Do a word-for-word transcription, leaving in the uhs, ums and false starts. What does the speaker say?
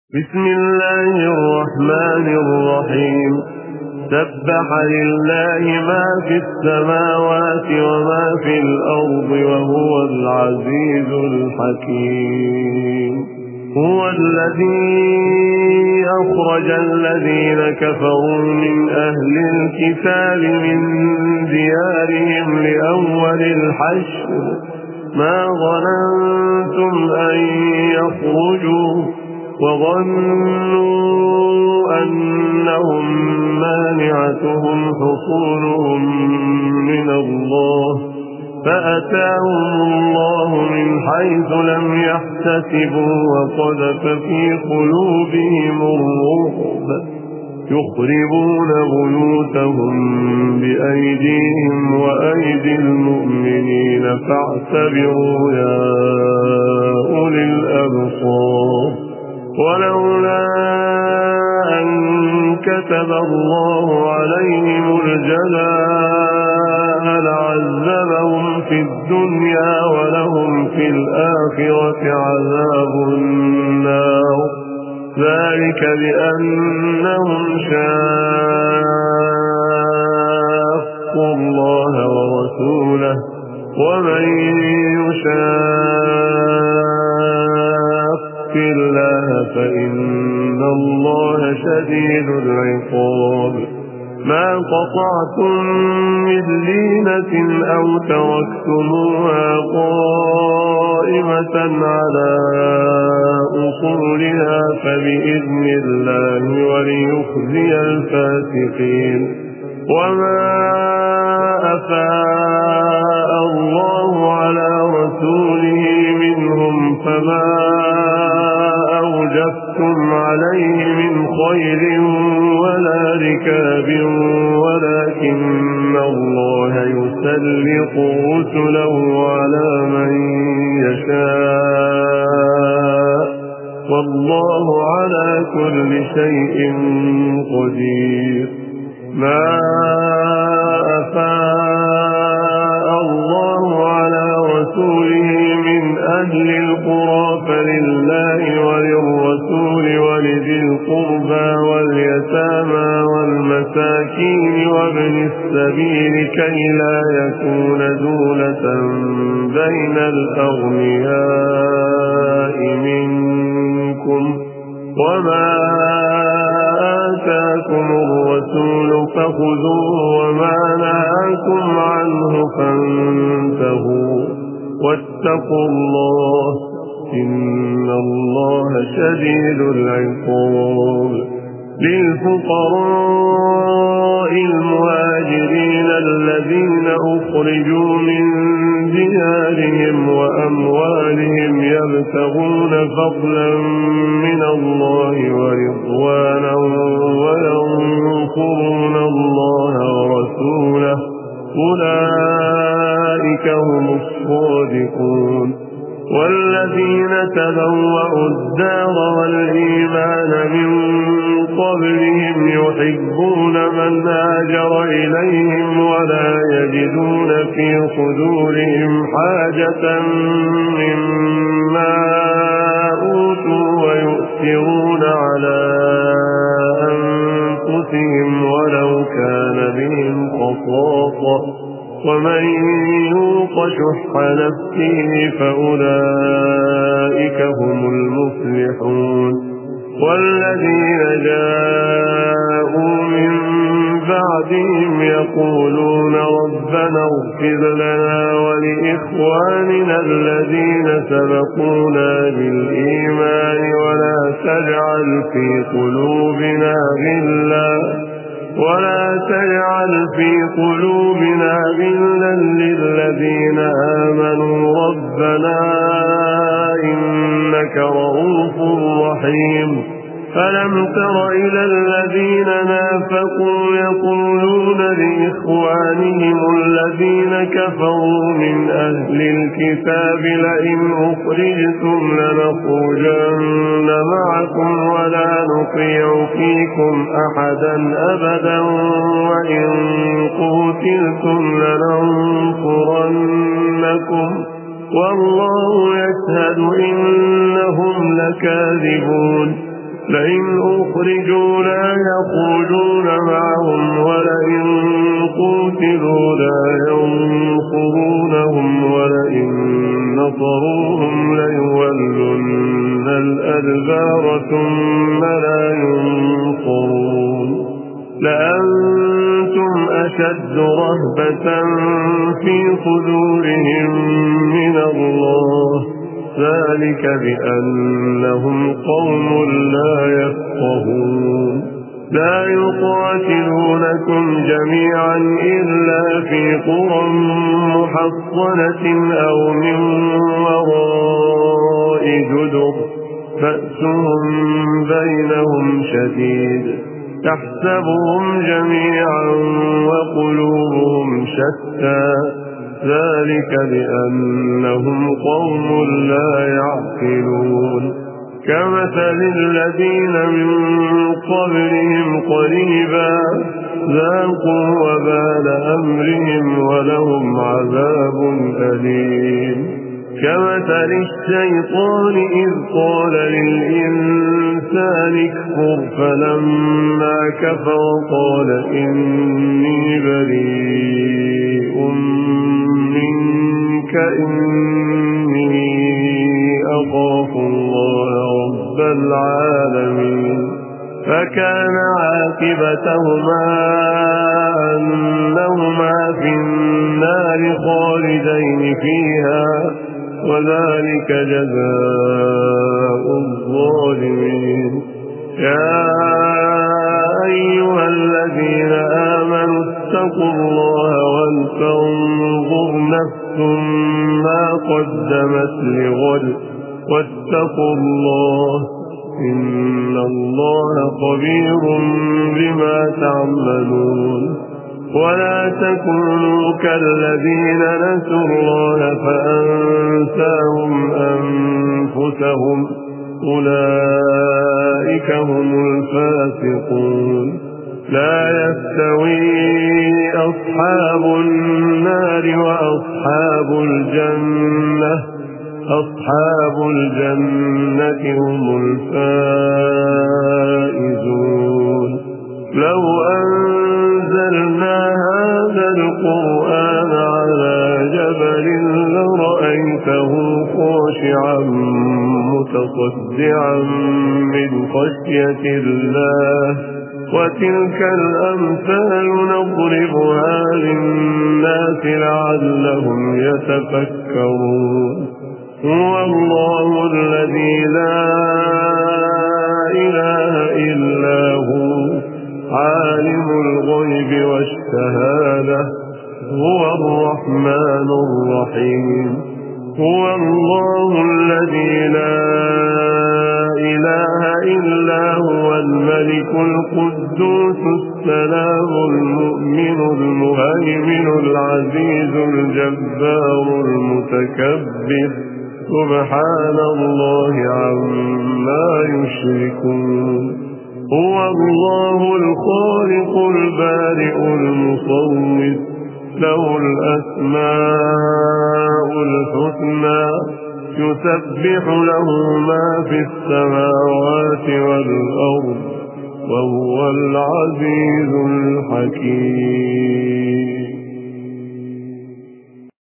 بسم الله الرحمن الرحيم. سبح لله ما في السماوات وما في الأرض وهو العزيز الحكيم. هو الذي أخرج الذين كفروا من أهل الكتاب من ديارهم لأول الحشر ما ظننتم أن يخرجوا وظنوا أنهم مانعتهم حصولهم من الله فأتاهم الله من حيث لم يحتسبوا وقذف في قلوبهم الرعب يخربون بيوتهم بأيديهم وأيدي المؤمنين فاعتبروا يا أولي الأبصار. ولولا أن كتب الله عليهم الجلاء لعذبهم في الدنيا ولهم في الآخرة عذاب النار ذلك بأنهم شاقوا الله ورسوله ومن يشاق الله فإن الله شديد العقاب. ما قطعتم من لينة أو تركتموها قائمة على أصولها فبإذن الله وليخزي الفاسقين. وما أفاء الله على رسوله منهم فما أوجفتم عليه من خير ولا ركاب ولكن الله يسلط رسله على من يشاء والله على كل شيء قدير. ما أفاء الله على رسوله من أهل القرى فلله وللرسول ولذي القربى واليتامى والمساكين وابن السبيل كي لا يكون دولة بين الأغنياء منكم. وما آتاكم الرسول فخذوه وما نهاكم عنه فانتهوا واتقوا الله إن الله شديد العقاب. للفقراء المهاجرين الذين أخرجوا من ديارهم وأموالهم يبتغون فضلا من الله ورضوانا وينصرون الله ورسوله أولئك هم الصادقون. والذين تبوأوا الدار والإيمان من قبلهم يحبون من هاجر إليهم ولا يجدون في صدورهم حاجة مما أوتوا ويؤثرون على أنفسهم ولو كان بهم خصاصة ومن يوق شح نفسه فأولئك هم المفلحون. والذين جاءوا من بعدهم يقولون ربنا اغفر لنا ولإخواننا الذين سبقونا بالإيمان ولا تجعل في قلوبنا غلا ولا تجعل في قلوبنا غلا للذين آمنوا ربنا إنك رؤوف رحيم. فلم تر إلى الذين نافقوا يقولون لإخوانهم الذين كفروا من أهل الكتاب لئن أخرجتم لنخرجن معكم ولا نطيع فيكم أحدا أبدا وإن قتلتم لننصرنكم والله يشهد إنهم لكاذبون. لئن أخرجوا لا يخرجون معهم ولئن قتلوا لا ينصرونهم ولئن نصروهم ليولن الأدبار ثم لا ينصرون لأنتم أشد رهبة في صدورهم من الله ذلك بأنهم قوم لا يفقهون لا يقاتلونكم جميعا إلا في قرى محصنة أو من وراء جدر بأسهم بينهم شديد تحسبهم جميعا وقلوبهم شتى ذلك بأنهم قوم لا يعقلون كمثل الذين من قبلهم قريبا ذاقوا وبال أمرهم ولهم عذاب أليم كمثل الشيطان إذ قال للإنسان اكفر فلما كفر قال إني بريء منك إني أخاف الله رب العالمين فكان عاقبتهما أنهما في النار خالدين فيها وذلك جزاء الظالمين يا أيها الذين آمنوا اتقوا الله ولتنظر نفس ما قدمت لغد واتقوا الله إن الله خبير بما تعملون ولا تكونوا كالذين نسوا الله فأنساهم أنفسهم أولئك هم الفاسقون لا يستوي أصحاب النار وأصحاب الجنة أصحاب الجنة هم الفائزون لو أنزلنا هذا القرآن على جبل لرأيته خاشعا متصدعا من خشية الله وتلك الأمثال نضربها للناس لعلهم يتفكرون هو الله الذي لا إله إلا هو عالم الغيب والشهادة هو الرحمن الرحيم هو الله الذي لا إله إلا هو الملك القدوس السلام المؤمن المهيمن العزيز الجبار المتكبر سبحان الله عما يشركون هو الله الخالق البارئ المصور له الأسماء الحسنى يسبح له ما في السماوات والأرض وهو العزيز الحكيم.